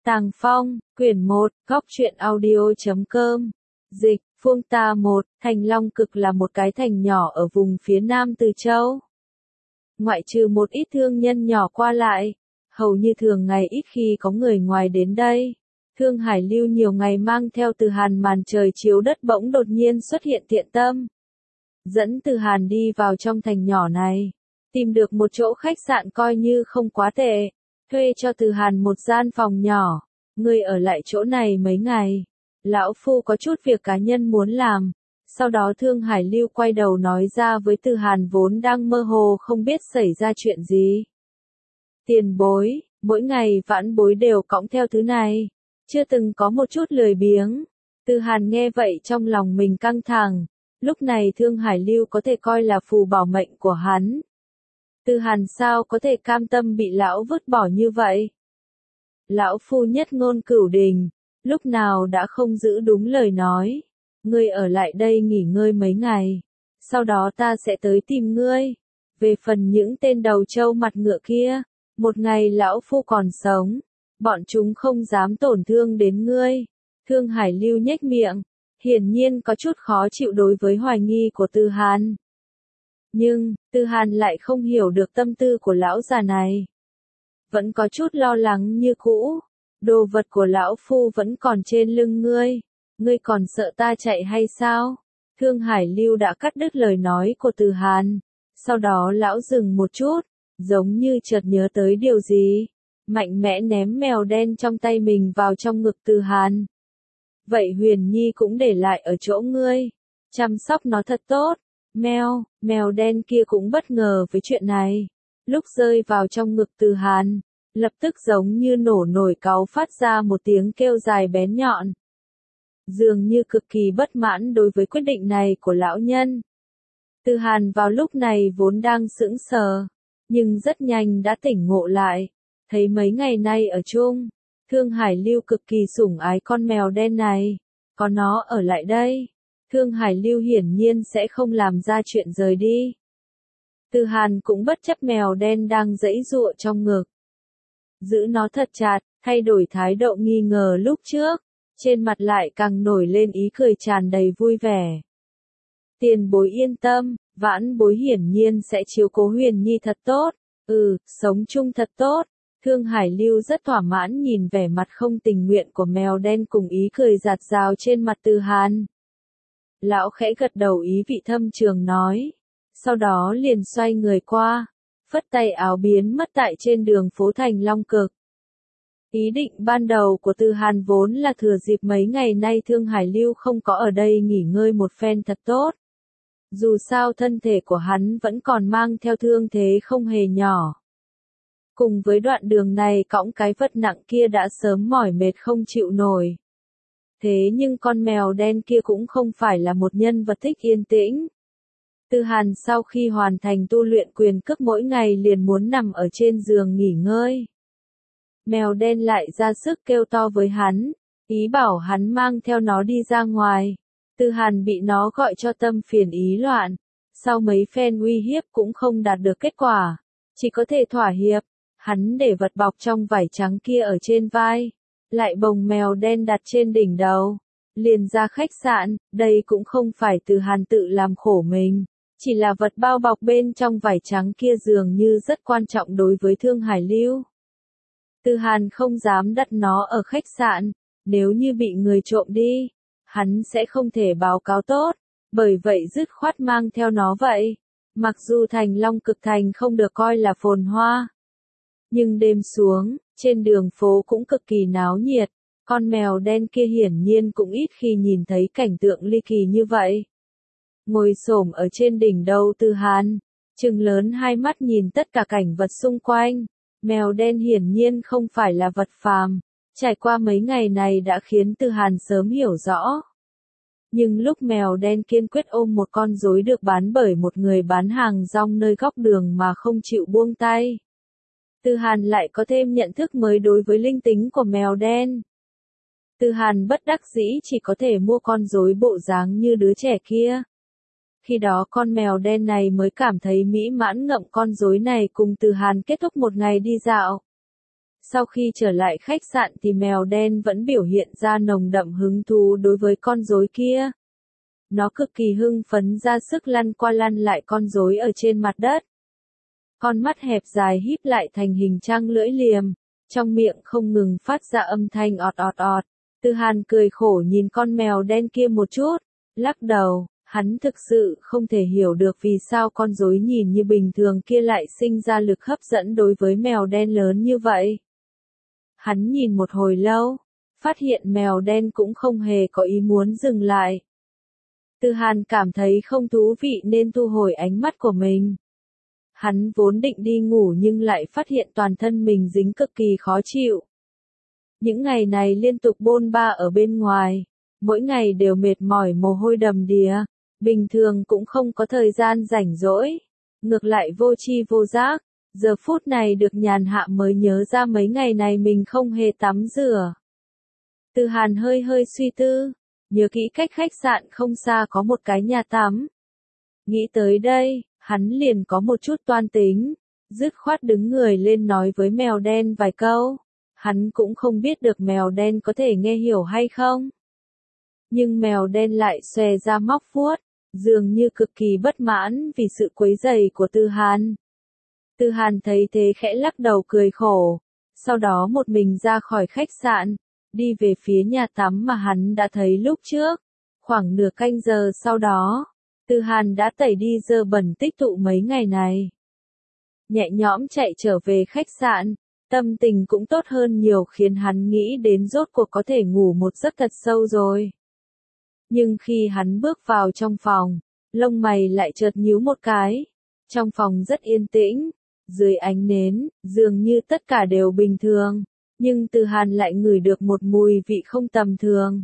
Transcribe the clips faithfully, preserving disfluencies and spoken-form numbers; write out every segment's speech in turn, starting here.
Tàng Phong, quyển một, góc truyện audio chấm com. Dịch, Phương Ta một, Thành Long Cực là một cái thành nhỏ ở vùng phía nam Từ Châu. Ngoại trừ một ít thương nhân nhỏ qua lại, hầu như thường ngày ít khi có người ngoài đến đây. Thương Hải Lưu nhiều ngày mang theo Từ Hàn màn trời chiếu đất bỗng đột nhiên xuất hiện thiện tâm. Dẫn Từ Hàn đi vào trong thành nhỏ này, tìm được một chỗ khách sạn coi như không quá tệ. Thuê cho Từ Hàn một gian phòng nhỏ, ngươi ở lại chỗ này mấy ngày. Lão Phu có chút việc cá nhân muốn làm. Sau đó Thương Hải Lưu quay đầu nói ra với Từ Hàn vốn đang mơ hồ không biết xảy ra chuyện gì. Tiền bối, mỗi ngày vãn bối đều cõng theo thứ này, chưa từng có một chút lười biếng. Từ Hàn nghe vậy trong lòng mình căng thẳng, lúc này Thương Hải Lưu có thể coi là phù bảo mệnh của hắn. Từ Hàn sao có thể cam tâm bị lão vứt bỏ như vậy? Lão Phu nhất ngôn cửu đình, lúc nào đã không giữ đúng lời nói. Ngươi ở lại đây nghỉ ngơi mấy ngày, sau đó ta sẽ tới tìm ngươi. Về phần những tên đầu trâu mặt ngựa kia, một ngày lão Phu còn sống, bọn chúng không dám tổn thương đến ngươi. Thương Hải Lưu nhếch miệng, hiển nhiên có chút khó chịu đối với hoài nghi của Từ Hàn. Nhưng, Từ Hàn lại không hiểu được tâm tư của lão già này. Vẫn có chút lo lắng như cũ, đồ vật của lão Phu vẫn còn trên lưng ngươi, ngươi còn sợ ta chạy hay sao? Thương Hải Lưu đã cắt đứt lời nói của Từ Hàn, sau đó lão dừng một chút, giống như chợt nhớ tới điều gì, mạnh mẽ ném mèo đen trong tay mình vào trong ngực Từ Hàn. Vậy Huyền Nhi cũng để lại ở chỗ ngươi, chăm sóc nó thật tốt. Mèo, mèo đen kia cũng bất ngờ với chuyện này. Lúc rơi vào trong ngực Từ Hàn, lập tức giống như nổ nổi cáu phát ra một tiếng kêu dài bén nhọn. Dường như cực kỳ bất mãn đối với quyết định này của lão nhân. Từ Hàn vào lúc này vốn đang sững sờ, nhưng rất nhanh đã tỉnh ngộ lại. Thấy mấy ngày nay ở chung, Thương Hải Lưu cực kỳ sủng ái con mèo đen này. Có nó ở lại đây, Thương Hải Lưu hiển nhiên sẽ không làm ra chuyện rời đi. Từ Hàn cũng bất chấp mèo đen đang giãy giụa trong ngực. Giữ nó thật chặt, thay đổi thái độ nghi ngờ lúc trước, trên mặt lại càng nổi lên ý cười tràn đầy vui vẻ. Tiền bối yên tâm, vãn bối hiển nhiên sẽ chiếu cố Huyền Nhi thật tốt, ừ, sống chung thật tốt. Thương Hải Lưu rất thỏa mãn nhìn vẻ mặt không tình nguyện của mèo đen cùng ý cười giạt rào trên mặt Từ Hàn. Lão khẽ gật đầu ý vị thâm trường nói, sau đó liền xoay người qua, phất tay áo biến mất tại trên đường phố Thành Long Cực. Ý định ban đầu của Từ Hàn vốn là thừa dịp mấy ngày nay Thương Hải Lưu không có ở đây nghỉ ngơi một phen thật tốt. Dù sao thân thể của hắn vẫn còn mang theo thương thế không hề nhỏ. Cùng với đoạn đường này cõng cái vật nặng kia đã sớm mỏi mệt không chịu nổi. Thế nhưng con mèo đen kia cũng không phải là một nhân vật thích yên tĩnh. Từ Hàn sau khi hoàn thành tu luyện quyền cước mỗi ngày liền muốn nằm ở trên giường nghỉ ngơi. Mèo đen lại ra sức kêu to với hắn, ý bảo hắn mang theo nó đi ra ngoài. Từ Hàn bị nó gọi cho tâm phiền ý loạn. Sau mấy phen uy hiếp cũng không đạt được kết quả, chỉ có thể thỏa hiệp. Hắn để vật bọc trong vải trắng kia ở trên vai, lại bồng mèo đen đặt trên đỉnh đầu, liền ra khách sạn. Đây cũng không phải Từ Hàn tự làm khổ mình, chỉ là vật bao bọc bên trong vải trắng kia dường như rất quan trọng đối với Thương Hải Lưu. Từ Hàn không dám đặt nó ở khách sạn, nếu như bị người trộm đi, hắn sẽ không thể báo cáo tốt, bởi vậy dứt khoát mang theo nó vậy. Mặc dù Thành Long Cực thành không được coi là phồn hoa, nhưng đêm xuống, trên đường phố cũng cực kỳ náo nhiệt, con mèo đen kia hiển nhiên cũng ít khi nhìn thấy cảnh tượng ly kỳ như vậy. Ngồi xổm ở trên đỉnh đầu Từ Hàn, trừng lớn hai mắt nhìn tất cả cảnh vật xung quanh. Mèo đen hiển nhiên không phải là vật phàm, trải qua mấy ngày này đã khiến Từ Hàn sớm hiểu rõ. Nhưng lúc mèo đen kiên quyết ôm một con rối được bán bởi một người bán hàng rong nơi góc đường mà không chịu buông tay, Từ Hàn lại có thêm nhận thức mới đối với linh tính của mèo đen. Từ Hàn bất đắc dĩ chỉ có thể mua con rối bộ dáng như đứa trẻ kia. Khi đó con mèo đen này mới cảm thấy mỹ mãn ngậm con rối này cùng Từ Hàn kết thúc một ngày đi dạo. Sau khi trở lại khách sạn thì mèo đen vẫn biểu hiện ra nồng đậm hứng thú đối với con rối kia. Nó cực kỳ hưng phấn ra sức lăn qua lăn lại con rối ở trên mặt đất. Con mắt hẹp dài híp lại thành hình trăng lưỡi liềm, trong miệng không ngừng phát ra âm thanh ọt ọt ọt. Tư Hàn cười khổ nhìn con mèo đen kia một chút, lắc đầu, hắn thực sự không thể hiểu được vì sao con rối nhìn như bình thường kia lại sinh ra lực hấp dẫn đối với mèo đen lớn như vậy. Hắn nhìn một hồi lâu, phát hiện mèo đen cũng không hề có ý muốn dừng lại. Tư Hàn cảm thấy không thú vị nên thu hồi ánh mắt của mình. Hắn vốn định đi ngủ nhưng lại phát hiện toàn thân mình dính cực kỳ khó chịu. Những ngày này liên tục bôn ba ở bên ngoài, mỗi ngày đều mệt mỏi mồ hôi đầm đìa, bình thường cũng không có thời gian rảnh rỗi, ngược lại vô tri vô giác, giờ phút này được nhàn hạ mới nhớ ra mấy ngày này mình không hề tắm rửa. Tư Hàn hơi hơi suy tư, nhớ kỹ cách khách sạn không xa có một cái nhà tắm. Nghĩ tới đây, hắn liền có một chút toan tính, dứt khoát đứng người lên nói với mèo đen vài câu. Hắn cũng không biết được mèo đen có thể nghe hiểu hay không. Nhưng mèo đen lại xòe ra móc vuốt, dường như cực kỳ bất mãn vì sự quấy rầy của Tư Hàn. Tư Hàn thấy thế khẽ lắc đầu cười khổ, sau đó một mình ra khỏi khách sạn, đi về phía nhà tắm mà hắn đã thấy lúc trước. Khoảng nửa canh giờ sau đó, Tư Hàn đã tẩy đi dơ bẩn tích tụ mấy ngày này. Nhẹ nhõm chạy trở về khách sạn, tâm tình cũng tốt hơn nhiều khiến hắn nghĩ đến rốt cuộc có thể ngủ một giấc thật sâu rồi. Nhưng khi hắn bước vào trong phòng, lông mày lại chợt nhíu một cái. Trong phòng rất yên tĩnh, dưới ánh nến, dường như tất cả đều bình thường, nhưng Tư Hàn lại ngửi được một mùi vị không tầm thường.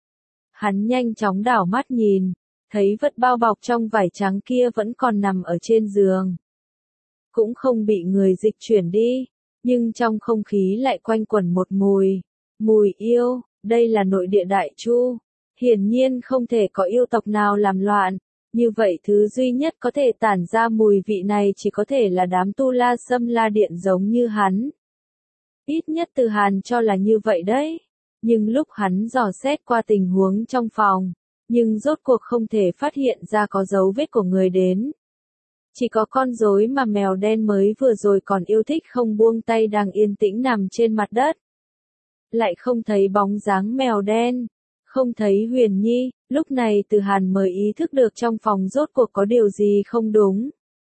Hắn nhanh chóng đảo mắt nhìn, thấy vật bao bọc trong vải trắng kia vẫn còn nằm ở trên giường. Cũng không bị người dịch chuyển đi, nhưng trong không khí lại quanh quẩn một mùi, mùi yêu, đây là nội địa Đại Chu. Hiển nhiên không thể có yêu tộc nào làm loạn, như vậy thứ duy nhất có thể tản ra mùi vị này chỉ có thể là đám tu la xâm la điện giống như hắn. Ít nhất Tư Hàn cho là như vậy đấy, nhưng lúc hắn dò xét qua tình huống trong phòng, nhưng rốt cuộc không thể phát hiện ra có dấu vết của người đến. Chỉ có con rối mà mèo đen mới vừa rồi còn yêu thích không buông tay đang yên tĩnh nằm trên mặt đất. Lại không thấy bóng dáng mèo đen, không thấy Huyền Nhi, lúc này Tư Hàn mới ý thức được trong phòng rốt cuộc có điều gì không đúng.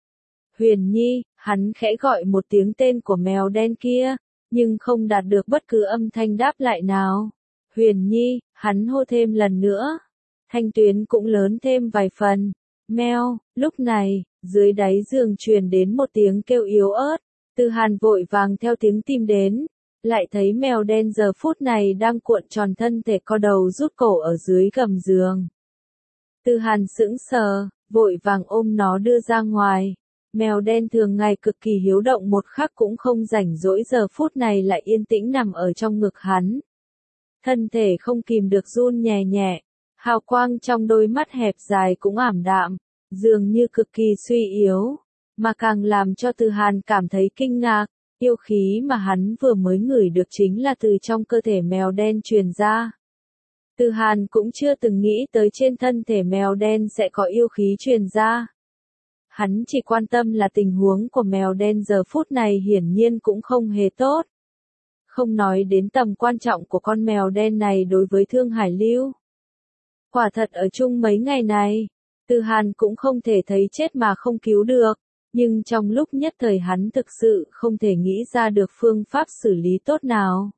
Huyền Nhi, hắn khẽ gọi một tiếng tên của mèo đen kia, nhưng không đạt được bất cứ âm thanh đáp lại nào. Huyền Nhi, hắn hô thêm lần nữa. Thanh tuyến cũng lớn thêm vài phần. Meo, lúc này, dưới đáy giường truyền đến một tiếng kêu yếu ớt. Tư Hàn vội vàng theo tiếng tìm đến, lại thấy mèo đen giờ phút này đang cuộn tròn thân thể co đầu rút cổ ở dưới gầm giường. Tư Hàn sững sờ, vội vàng ôm nó đưa ra ngoài. Mèo đen thường ngày cực kỳ hiếu động một khắc cũng không rảnh rỗi giờ phút này lại yên tĩnh nằm ở trong ngực hắn. Thân thể không kìm được run nhẹ nhẹ, hào quang trong đôi mắt hẹp dài cũng ảm đạm, dường như cực kỳ suy yếu, mà càng làm cho Tư Hàn cảm thấy kinh ngạc, yêu khí mà hắn vừa mới ngửi được chính là từ trong cơ thể mèo đen truyền ra. Tư Hàn cũng chưa từng nghĩ tới trên thân thể mèo đen sẽ có yêu khí truyền ra. Hắn chỉ quan tâm là tình huống của mèo đen giờ phút này hiển nhiên cũng không hề tốt. Không nói đến tầm quan trọng của con mèo đen này đối với Thương Hải Lưu. Quả thật ở chung mấy ngày này, Tư Hàn cũng không thể thấy chết mà không cứu được, nhưng trong lúc nhất thời hắn thực sự không thể nghĩ ra được phương pháp xử lý tốt nào.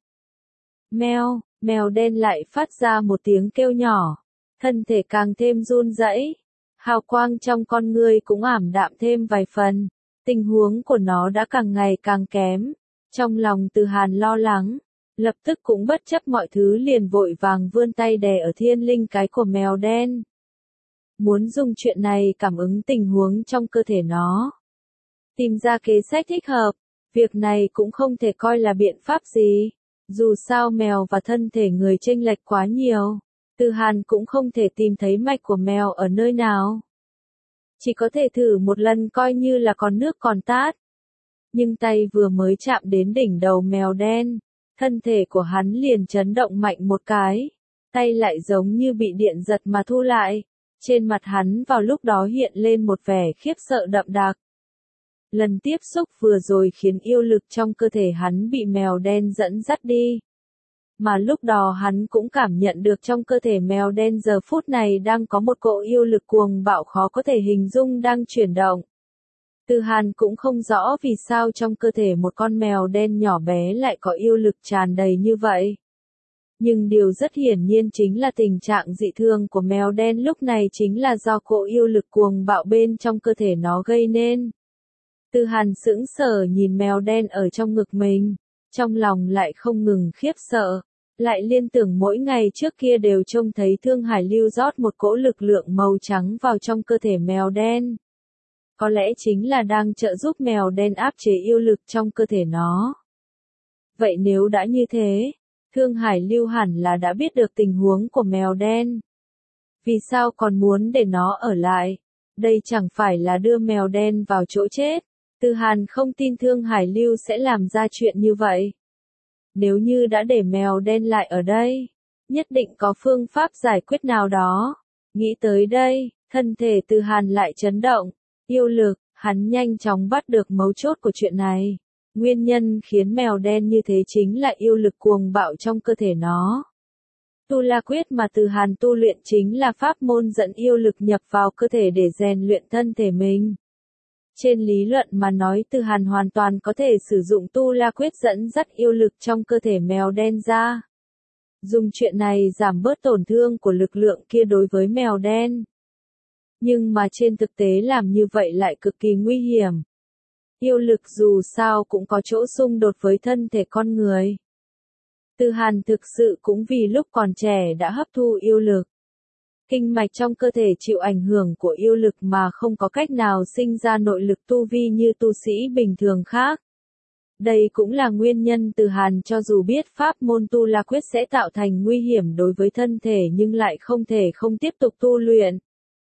Mèo, mèo đen lại phát ra một tiếng kêu nhỏ, thân thể càng thêm run rẩy. Hào quang trong con ngươi cũng ảm đạm thêm vài phần, tình huống của nó đã càng ngày càng kém. Trong lòng Tư Hàn lo lắng, lập tức cũng bất chấp mọi thứ liền vội vàng vươn tay đè ở thiên linh cái của mèo đen. Muốn dùng chuyện này cảm ứng tình huống trong cơ thể nó. Tìm ra kế sách thích hợp, việc này cũng không thể coi là biện pháp gì. Dù sao mèo và thân thể người chênh lệch quá nhiều. Tư Hàn cũng không thể tìm thấy mạch của mèo ở nơi nào. Chỉ có thể thử một lần coi như là còn nước còn tát. Nhưng tay vừa mới chạm đến đỉnh đầu mèo đen, thân thể của hắn liền chấn động mạnh một cái, tay lại giống như bị điện giật mà thu lại, trên mặt hắn vào lúc đó hiện lên một vẻ khiếp sợ đậm đặc. Lần tiếp xúc vừa rồi khiến yêu lực trong cơ thể hắn bị mèo đen dẫn dắt đi. Mà lúc đó hắn cũng cảm nhận được trong cơ thể mèo đen giờ phút này đang có một cỗ yêu lực cuồng bạo khó có thể hình dung đang chuyển động. Từ Hàn cũng không rõ vì sao trong cơ thể một con mèo đen nhỏ bé lại có yêu lực tràn đầy như vậy. Nhưng điều rất hiển nhiên chính là tình trạng dị thường của mèo đen lúc này chính là do cỗ yêu lực cuồng bạo bên trong cơ thể nó gây nên. Từ Hàn sững sờ nhìn mèo đen ở trong ngực mình, trong lòng lại không ngừng khiếp sợ, lại liên tưởng mỗi ngày trước kia đều trông thấy Thương Hải Lưu rót một cỗ lực lượng màu trắng vào trong cơ thể mèo đen. Có lẽ chính là đang trợ giúp mèo đen áp chế yêu lực trong cơ thể nó. Vậy nếu đã như thế, Thương Hải Lưu hẳn là đã biết được tình huống của mèo đen. Vì sao còn muốn để nó ở lại? Đây chẳng phải là đưa mèo đen vào chỗ chết. Từ Hàn không tin Thương Hải Lưu sẽ làm ra chuyện như vậy. Nếu như đã để mèo đen lại ở đây, nhất định có phương pháp giải quyết nào đó. Nghĩ tới đây, thân thể Từ Hàn lại chấn động. Yêu lực, hắn nhanh chóng bắt được mấu chốt của chuyện này. Nguyên nhân khiến mèo đen như thế chính là yêu lực cuồng bạo trong cơ thể nó. Tu La Quyết mà Từ Hàn tu luyện chính là pháp môn dẫn yêu lực nhập vào cơ thể để rèn luyện thân thể mình. Trên lý luận mà nói Từ Hàn hoàn toàn có thể sử dụng Tu La Quyết dẫn dắt yêu lực trong cơ thể mèo đen ra. Dùng chuyện này giảm bớt tổn thương của lực lượng kia đối với mèo đen. Nhưng mà trên thực tế làm như vậy lại cực kỳ nguy hiểm. Yêu lực dù sao cũng có chỗ xung đột với thân thể con người. Từ Hàn thực sự cũng vì lúc còn trẻ đã hấp thu yêu lực. Kinh mạch trong cơ thể chịu ảnh hưởng của yêu lực mà không có cách nào sinh ra nội lực tu vi như tu sĩ bình thường khác. Đây cũng là nguyên nhân Từ Hàn cho dù biết pháp môn Tu La Quyết sẽ tạo thành nguy hiểm đối với thân thể nhưng lại không thể không tiếp tục tu luyện.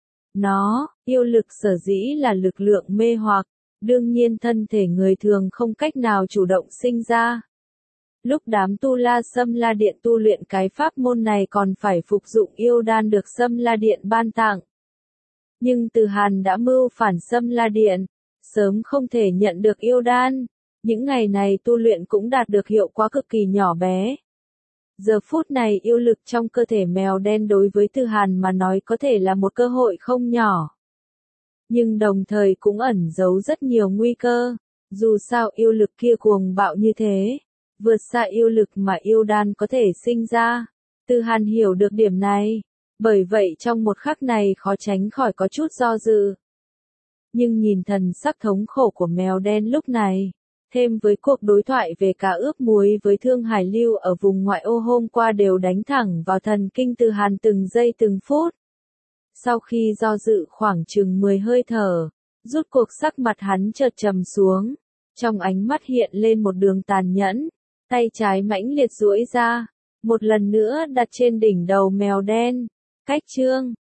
Nó, yêu lực sở dĩ là lực lượng mê hoặc, đương nhiên thân thể người thường không cách nào chủ động sinh ra. Lúc đám Tu La Sâm La Điện tu luyện cái pháp môn này còn phải phục dụng yêu đan được Sâm La Điện ban tặng. Nhưng Từ Hàn đã mưu phản Sâm La Điện, sớm không thể nhận được yêu đan. Những ngày này tu luyện cũng đạt được hiệu quả cực kỳ nhỏ bé. Giờ phút này yêu lực trong cơ thể mèo đen đối với Từ Hàn mà nói có thể là một cơ hội không nhỏ. Nhưng đồng thời cũng ẩn giấu rất nhiều nguy cơ. Dù sao yêu lực kia cuồng bạo như thế, vượt xa yêu lực mà yêu đan có thể sinh ra. Từ Hàn hiểu được điểm này, bởi vậy trong một khắc này khó tránh khỏi có chút do dự. Nhưng nhìn thần sắc thống khổ của mèo đen lúc này, thêm với cuộc đối thoại về cá ướp muối với Thương Hải Lưu ở vùng ngoại ô hôm qua đều đánh thẳng vào thần kinh Từ Hàn từng giây từng phút. Sau khi do dự khoảng chừng mười hơi thở, rút cuộc sắc mặt hắn chợt trầm xuống, trong ánh mắt hiện lên một đường tàn nhẫn, tay trái mãnh liệt duỗi ra, một lần nữa đặt trên đỉnh đầu mèo đen. Cách chương